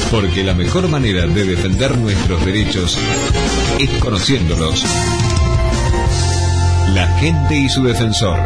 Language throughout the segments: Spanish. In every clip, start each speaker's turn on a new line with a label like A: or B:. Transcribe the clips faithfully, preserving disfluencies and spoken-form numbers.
A: Porque la mejor manera de defender nuestros derechos es conociéndolos. La gente y su defensor.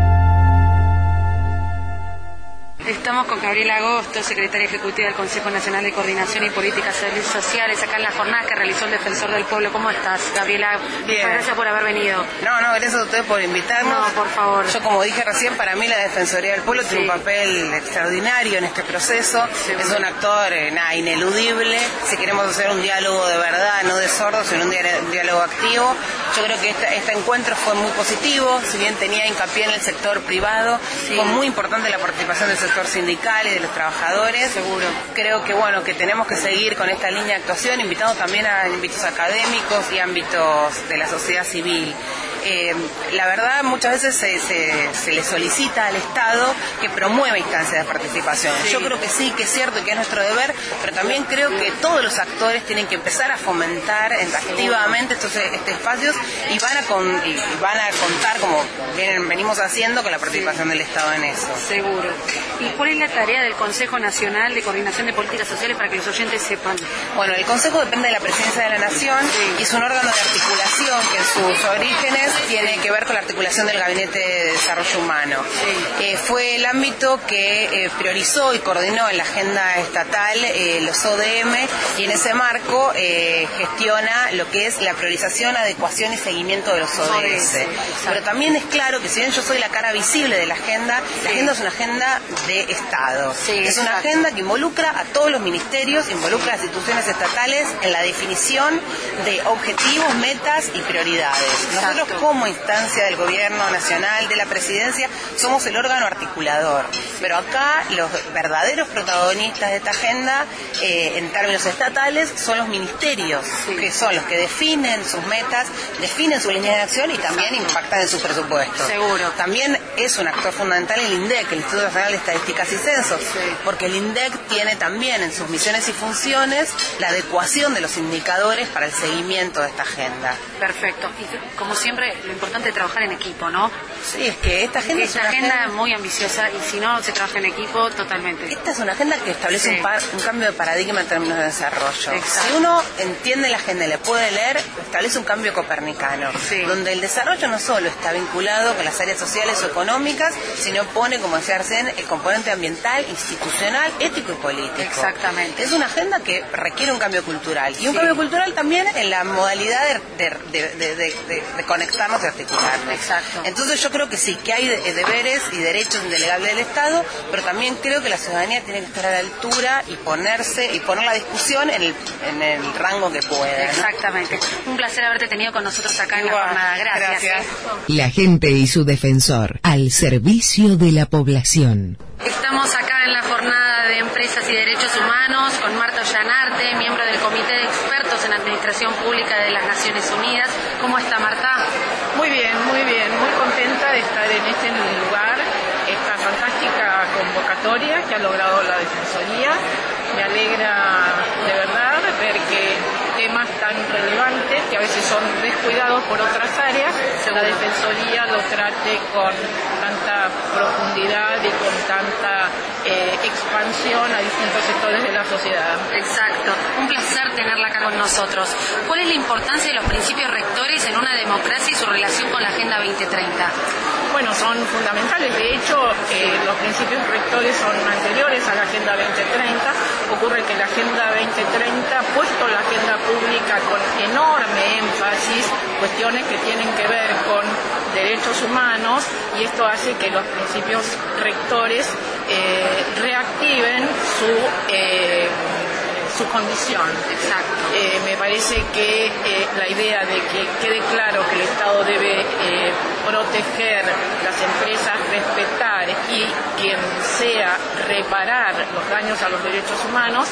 B: Estamos con Gabriela Agosto, secretaria ejecutiva del Consejo Nacional de Coordinación y Políticas Sociales, acá en la jornada que realizó el Defensor del Pueblo. ¿Cómo estás, Gabriela?
C: Bien.
B: Muchas gracias por haber venido.
C: No, no, gracias a ustedes por invitarnos.
B: No, por favor.
C: Yo, como dije recién, para mí la Defensoría del Pueblo sí. tiene un papel extraordinario en este proceso. Sí, es un actor eh, nada, ineludible. Si queremos hacer un diálogo de verdad, no de sordos, sino un, diálogo, un diálogo activo. Yo creo que esta, este encuentro fue muy positivo, si bien tenía hincapié en el sector privado, sí. fue muy importante la participación del sector sindical y de los trabajadores.
B: Seguro.
C: Creo que bueno, que tenemos que seguir con esta línea de actuación, invitando también a ámbitos académicos y ámbitos de la sociedad civil. Eh, la verdad, muchas veces se, se, se le solicita al Estado que promueva instancias de participación. Sí. Yo creo que sí, que es cierto y que es nuestro deber, pero también creo que todos los actores tienen que empezar a fomentar activamente estos este espacios y van a con, y van a contar, como vienen, venimos haciendo, con la participación sí. del Estado en eso.
B: Seguro. ¿Y cuál es la tarea del Consejo Nacional de Coordinación de Políticas Sociales para que los oyentes sepan?
C: Bueno, el Consejo depende de la Presidencia de la Nación sí. y es un órgano de articulación que en sus orígenes tiene que ver con la articulación del Gabinete de Desarrollo Humano. Sí. Eh, fue el ámbito que eh, priorizó y coordinó en la agenda estatal eh, los O D M y en ese marco eh, gestiona lo que es la priorización, adecuación y seguimiento de los O D S. Pero también es claro que si bien yo soy la cara visible de la agenda, sí. la agenda es una agenda de Estado. Sí, es una exacto. agenda que involucra a todos los ministerios, involucra a las instituciones estatales en la definición de objetivos, metas y prioridades. Exacto. Nosotros como instancia del Gobierno Nacional, de la Presidencia, somos el órgano articulador. Pero acá los verdaderos protagonistas de esta agenda, eh, en términos estatales, son los ministerios, sí. que son los que definen sus metas, definen su línea de acción y también Exacto. impactan en sus presupuestos.
B: Seguro.
C: También es un actor fundamental el INDEC, el Instituto Nacional de Estadísticas y Censos, sí. porque el INDEC tiene también en sus misiones y funciones la adecuación de los indicadores para el seguimiento de esta agenda.
B: Perfecto. Y como siempre, lo importante es trabajar en equipo, ¿no?
C: Sí, es que esta agenda
B: es, es una agenda, agenda muy ambiciosa y si no se trabaja en equipo, totalmente.
C: Esta es una agenda que establece sí. un, par, un cambio de paradigma en términos de desarrollo.
B: Exacto.
C: Si uno entiende la agenda y le puede leer, establece un cambio copernicano, sí. donde el desarrollo no solo está vinculado con las áreas sociales o económicas, sino pone, como decía Arsén, el componente ambiental, institucional, ético y político.
B: Exactamente.
C: Es una agenda que requiere un cambio cultural y un sí. cambio cultural también en la modalidad de, de, de, de, de, de, de conectarnos y articularnos.
B: Exacto.
C: Entonces yo creo que sí, que hay de, deberes y derechos indelegables del Estado, pero también creo que la ciudadanía tiene que estar a la altura y ponerse y poner la discusión en el, en el rango que pueda.
B: Exactamente. ¿No? Un placer haberte tenido con nosotros acá en
C: Igual,
B: la jornada. Gracias.
C: Gracias.
D: La gente y su defensor, al servicio de la población.
B: Estamos acá en la jornada de Empresas y Derechos Humanos con Marta Ollanarte, miembro del Comité de Expertos en Administración Pública de las Naciones Unidas. ¿Cómo está, Marta?
E: Muy bien, muy bien, muy contenta de estar en este lugar, esta fantástica convocatoria que ha logrado la Defensoría. Me alegra de verdad ver que temas tan relevantes, que a veces son descuidados por otras áreas, la Defensoría lo trate con tanta profundidad y con tanta eh, expansión a distintos sectores de la sociedad.
B: Exacto. Un placer tenerla acá con nosotros. ¿Cuál es la importancia de los principios rectores en una democracia y su relación con la Agenda veinte treinta?
E: Bueno, son fundamentales. De hecho, eh, los principios rectores son anteriores a la Agenda veinte treinta. Ocurre que la Agenda veinte treinta ha puesto la agenda pública con enorme énfasis cuestiones que tienen que ver con derechos humanos y esto hace que los principios rectores eh, reactiven su... Eh, su condición.
B: Exacto.
E: Eh, me parece que eh, la idea de que quede claro que el Estado debe eh, proteger las empresas, respetar y quien sea reparar los daños a los derechos humanos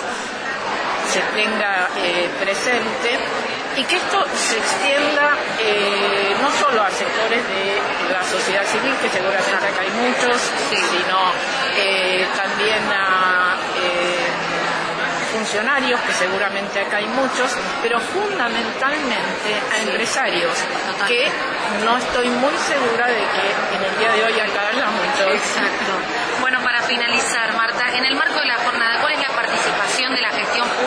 E: se tenga eh, presente y que esto se extienda eh, no solo a sectores de la sociedad civil, que seguramente acá hay muchos, sí. sino eh, también a eh, funcionarios, que seguramente acá hay muchos, pero fundamentalmente a empresarios, que no estoy muy segura de que en el día de hoy acá haya muchos.
B: Exacto. Bueno, para finalizar, Marta, en el marco de la jornada, ¿cuál es la participación de la gestión pública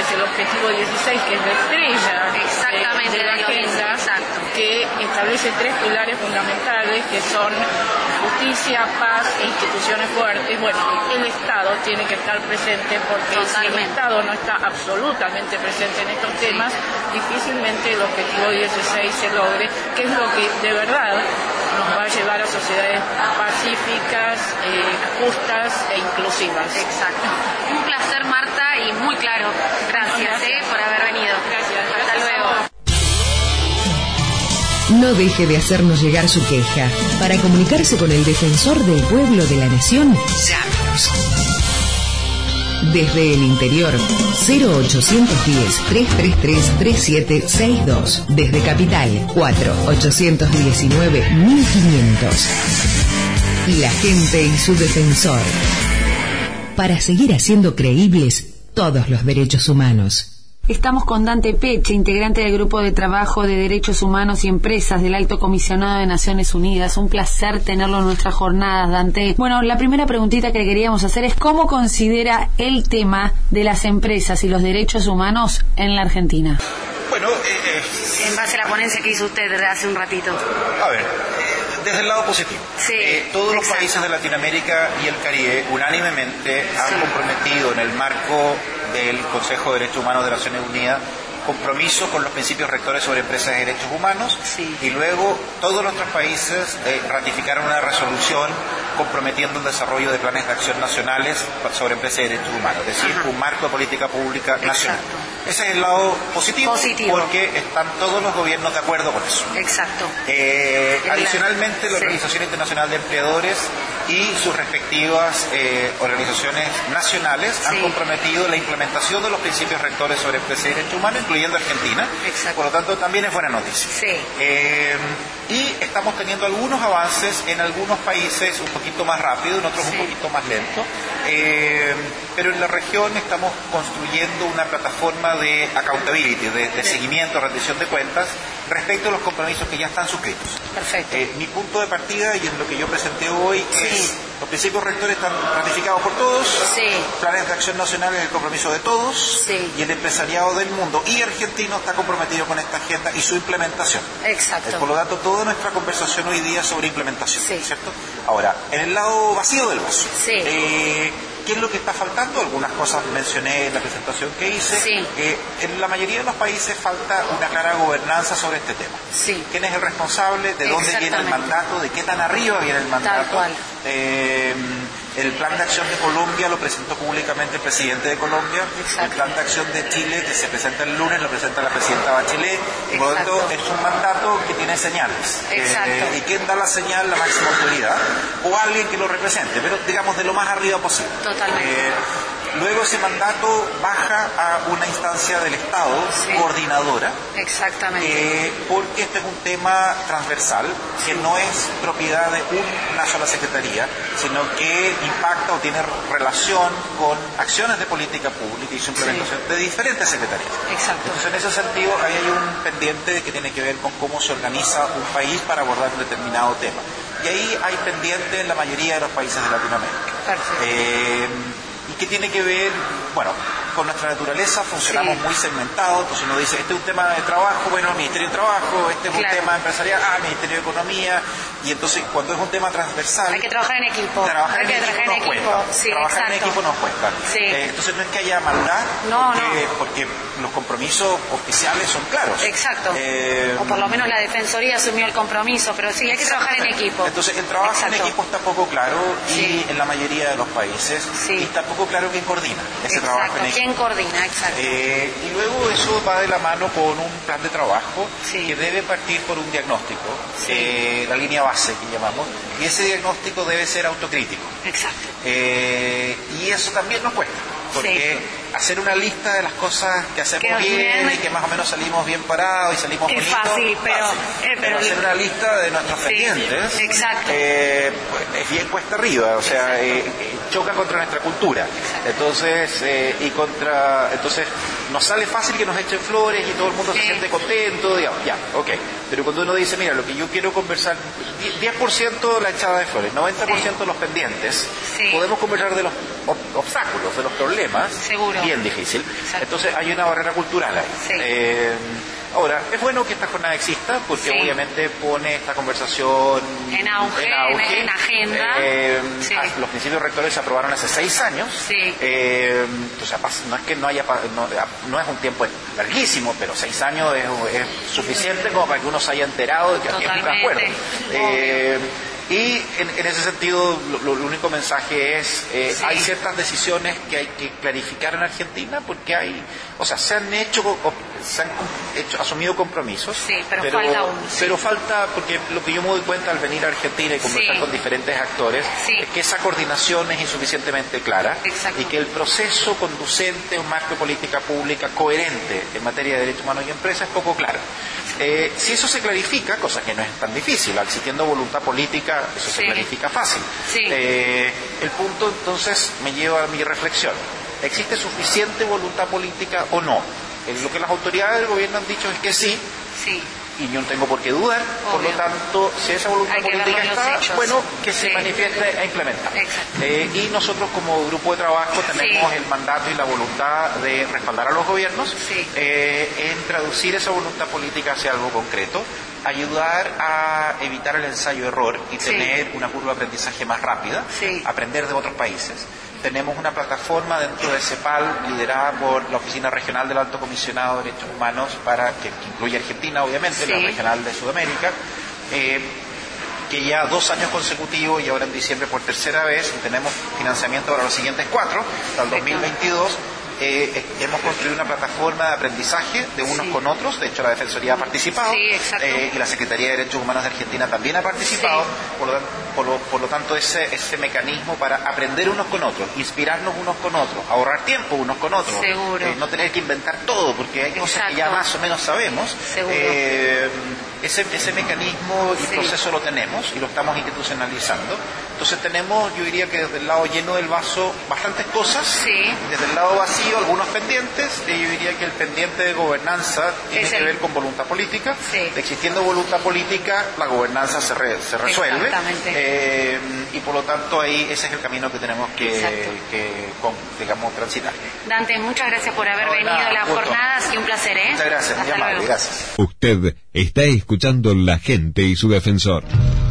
E: el objetivo dieciséis, que es la estrella
B: Exactamente,
E: de, de la
B: de
E: agenda,
B: exacto.
E: que establece tres pilares fundamentales, que son justicia, paz e instituciones fuertes. Bueno, el Estado tiene que estar presente, porque Totalmente. si el Estado no está absolutamente presente en estos temas, difícilmente el objetivo dieciséis se logre, que es lo que de verdad nos va a llevar a sociedades pacíficas, eh, justas e inclusivas.
B: Exacto. Un placer, Marta, y muy claro. Gracias, Gracias. Eh, por haber venido.
E: Gracias.
B: Hasta
E: Gracias.
B: luego.
D: No deje de hacernos llegar su queja. Para comunicarse con el defensor del pueblo de la nación, llámenos. Desde el interior, cero ochocientos diez, trescientos treinta y tres, treinta y siete sesenta y dos. Desde Capital, cuatro ochocientos diecinueve, mil quinientos. La gente y su defensor. Para seguir haciendo creíbles todos los derechos humanos.
B: Estamos con Dante Peche, integrante del Grupo de Trabajo de Derechos Humanos y Empresas del Alto Comisionado de Naciones Unidas. Un placer tenerlo en nuestras jornadas, Dante. Bueno, la primera preguntita que le queríamos hacer es ¿cómo considera el tema de las empresas y los derechos humanos en la Argentina?
F: Bueno, eh, eh,
B: en base a la ponencia que hizo usted hace un ratito.
F: A ver, eh, desde el lado positivo.
B: Sí,
F: eh, todos
B: exacto.
F: los países de Latinoamérica y el Caribe unánimemente han
B: sí.
F: comprometido en el marco del Consejo de Derechos Humanos de Naciones Unidas compromiso con los principios rectores sobre empresas y derechos humanos,
B: sí.
F: y luego todos nuestros países eh, ratificaron una resolución comprometiendo el desarrollo de planes de acción nacionales sobre empresas y derechos humanos, es decir, Ajá. un marco de política pública
B: Exacto.
F: nacional. Ese es el lado positivo,
B: positivo,
F: porque están todos los gobiernos de acuerdo con eso.
B: Exacto.
F: Eh,
B: la...
F: adicionalmente, la
B: sí.
F: Organización Internacional de Empleadores y sus respectivas eh, organizaciones nacionales sí. han comprometido la implementación de los principios rectores sobre empresas y derechos humanos, incluyendo Argentina.
B: Exacto.
F: Por lo tanto, también es buena noticia.
B: Sí.
F: Eh, y estamos teniendo algunos avances en algunos países un poquito más rápido, en otros sí. un poquito más lento. Eh, pero en la región estamos construyendo una plataforma de accountability, de, de seguimiento, rendición de cuentas, respecto a los compromisos que ya están suscritos.
B: Perfecto.
F: Eh, mi punto de partida, y en lo que yo presenté hoy,
B: sí.
F: es los principios rectores están ratificados por todos,
B: sí.
F: planes de acción nacional es el compromiso de todos,
B: sí.
F: y el empresariado del mundo y argentino está comprometido con esta agenda y su implementación.
B: Exacto.
F: Eh, por lo tanto, toda nuestra conversación hoy día es sobre implementación,
B: sí.
F: ¿cierto? Ahora, en el lado vacío del vaso,
B: sí.
F: eh, ¿qué es lo que está faltando? Algunas cosas mencioné en la presentación que hice.
B: Sí.
F: Eh, en la mayoría de los países falta una clara gobernanza sobre este tema.
B: Sí.
F: ¿Quién es el responsable? ¿De dónde viene el mandato? ¿De qué tan arriba viene el mandato?
B: Tal cual.
F: Eh, el plan de acción de Colombia lo presentó públicamente el presidente de Colombia.
B: Exacto.
F: El plan de acción de Chile, que se presenta el lunes, lo presenta la presidenta Bachelet. Y por lo tanto es un mandato que tiene señales.
B: Exacto.
F: Eh, ¿Y quién da la señal? La máxima autoridad. O alguien que lo represente, pero digamos de lo más arriba posible.
B: Totalmente.
F: Eh, Luego ese mandato baja a una instancia del Estado, sí. coordinadora.
B: Exactamente.
F: Eh, porque este es un tema transversal, que no es propiedad de una sola secretaría, sino que impacta o tiene relación con acciones de política pública y su implementación sí. de diferentes secretarías.
B: Exacto.
F: Entonces, en ese sentido, ahí hay un pendiente que tiene que ver con cómo se organiza un país para abordar un determinado tema. Y ahí hay pendiente en la mayoría de los países de Latinoamérica.
B: Perfecto.
F: Eh, y que tiene que ver, bueno, con nuestra naturaleza, funcionamos sí. muy segmentados, entonces uno dice, este es un tema de trabajo, bueno, el Ministerio de Trabajo, este es
B: claro.
F: un tema empresarial, ah, el Ministerio de Economía, y entonces cuando es un tema transversal...
B: Hay que trabajar en equipo.
F: Trabajar
B: Hay
F: en
B: que
F: equipo
B: trabajar
F: nos
B: en
F: cuesta.
B: equipo. Sí,
F: trabajar
B: exacto.
F: en equipo nos cuesta.
B: Sí.
F: Eh, entonces no es que haya maldad,
B: no,
F: porque,
B: no.
F: porque los compromisos oficiales son claros.
B: Exacto.
F: Eh,
B: o por lo menos la Defensoría asumió el compromiso, pero sí, hay que trabajar en equipo.
F: Entonces el trabajo
B: exacto.
F: en equipo está poco claro y
B: sí.
F: en la mayoría de los países
B: sí.
F: y está poco claro quién coordina ese
B: exacto.
F: trabajo en equipo.
B: ¿Quién coordina? Exacto.
F: Eh, y luego eso va de la mano con un plan de trabajo
B: sí.
F: que debe partir por un diagnóstico,
B: sí.
F: eh, la línea base que llamamos, y ese diagnóstico debe ser autocrítico.
B: Exacto.
F: Eh, y eso también nos cuesta, porque
B: sí.
F: hacer una lista de las cosas que hacemos
B: que
F: bien,
B: bien
F: y que más o menos salimos bien parados y salimos
B: es
F: bonitos,
B: fácil, pero,
F: fácil.
B: Eh, pero,
F: pero hacer una lista de nuestros
B: sí.
F: pendientes
B: exacto.
F: eh, pues, es bien cuesta arriba, o sea, eh, choca contra nuestra cultura. Exacto. Entonces, eh, y contra, entonces nos sale fácil que nos echen flores y todo el mundo sí. se siente contento, digamos, ya, ok. Pero cuando uno dice, mira, lo que yo quiero conversar, diez por ciento la echada de flores, noventa por ciento sí. los pendientes, sí. podemos conversar de los obstáculos, de los problemas,
B: Seguro.
F: bien difícil.
B: Exacto.
F: Entonces hay una barrera cultural ahí.
B: Sí.
F: Eh, ahora, es bueno que esta jornada exista porque
B: Sí.
F: obviamente pone esta conversación
B: En auge,
F: en, auge.
B: en agenda.
F: Eh,
B: Sí.
F: Los principios rectores se aprobaron hace seis años.
B: Sí.
F: Eh, o sea, no es que no haya, no, no es un tiempo larguísimo, pero seis años es, es suficiente como para que uno se haya enterado de que aquí hay un acuerdo. Eh, y en, en ese sentido, lo, lo único mensaje es, eh,
B: Sí.
F: hay ciertas decisiones que hay que clarificar en Argentina porque hay, o sea, se han hecho, se han hecho, asumido compromisos.
B: Sí, pero falta uno, sí.
F: Pero falta, porque lo que yo me doy cuenta al venir a Argentina y conversar
B: Sí.
F: con diferentes actores,
B: Sí.
F: es que esa coordinación es insuficientemente clara.
B: Exacto.
F: Y que el proceso conducente a un marco de política pública coherente en materia de derechos humanos y empresas es poco claro. Eh, si eso se clarifica, cosa que no es tan difícil, existiendo voluntad política, eso se
B: Sí.
F: clarifica fácil.
B: Sí.
F: Eh, el punto entonces me lleva a mi reflexión. ¿Existe suficiente voluntad política o no? Eh, lo que las autoridades del gobierno han dicho es que sí,
B: Sí.
F: y yo no tengo por qué dudar. Por
B: Obvio.
F: lo tanto, si esa voluntad
B: Hay que
F: política
B: verlo en los
F: está,
B: hechos.
F: bueno, que se
B: Sí.
F: manifieste e implementar.
B: Exacto.
F: Eh, y nosotros como grupo de trabajo tenemos
B: Sí.
F: el mandato y la voluntad de respaldar a los gobiernos
B: Sí.
F: eh, en traducir esa voluntad política hacia algo concreto, ayudar a evitar el ensayo-error y
B: Sí.
F: tener una curva de aprendizaje más rápida,
B: Sí.
F: aprender de otros países. Tenemos una plataforma dentro de CEPAL liderada por la Oficina Regional del Alto Comisionado de Derechos Humanos, para que, que incluye Argentina, obviamente,
B: Sí.
F: la regional de Sudamérica, eh, que ya dos años consecutivos y ahora en diciembre por tercera vez, y tenemos financiamiento para los siguientes cuatro, hasta el dos mil veintidós. Eh, hemos construido una plataforma de aprendizaje de unos
B: Sí.
F: con otros. De hecho, la Defensoría ha participado.
B: Sí, exacto.
F: eh, y la Secretaría de Derechos Humanos de Argentina también ha participado.
B: Sí.
F: Por, lo, por, lo, por lo tanto, ese, ese mecanismo para aprender unos con otros, inspirarnos unos con otros, ahorrar tiempo unos con otros,
B: Seguro.
F: eh, no tener que inventar todo, porque hay cosas que ya
B: Exacto.
F: más o menos sabemos.
B: Seguro.
F: Eh, ese, ese mecanismo y
B: Sí.
F: proceso lo tenemos y lo estamos institucionalizando. Entonces tenemos, yo diría que desde el lado lleno del vaso, bastantes cosas.
B: Sí.
F: Desde el lado vacío, algunos pendientes. Y yo diría que el pendiente de gobernanza tiene
B: Es
F: que
B: el-
F: ver con voluntad política.
B: Sí.
F: Existiendo voluntad política, la gobernanza se, re- se resuelve.
B: Exactamente.
F: Eh, y por lo tanto, ahí ese es el camino que tenemos que,
B: Exacto.
F: que con- digamos, transitar.
B: Dante, muchas gracias por haber
F: No, de
B: venido
F: nada,
B: a las
F: gusto.
B: jornadas y un placer, ¿eh?
F: Muchas gracias, muy
B: Hasta
F: amable,
B: luego.
F: gracias.
A: Usted está escuchando La Gente y su Defensor.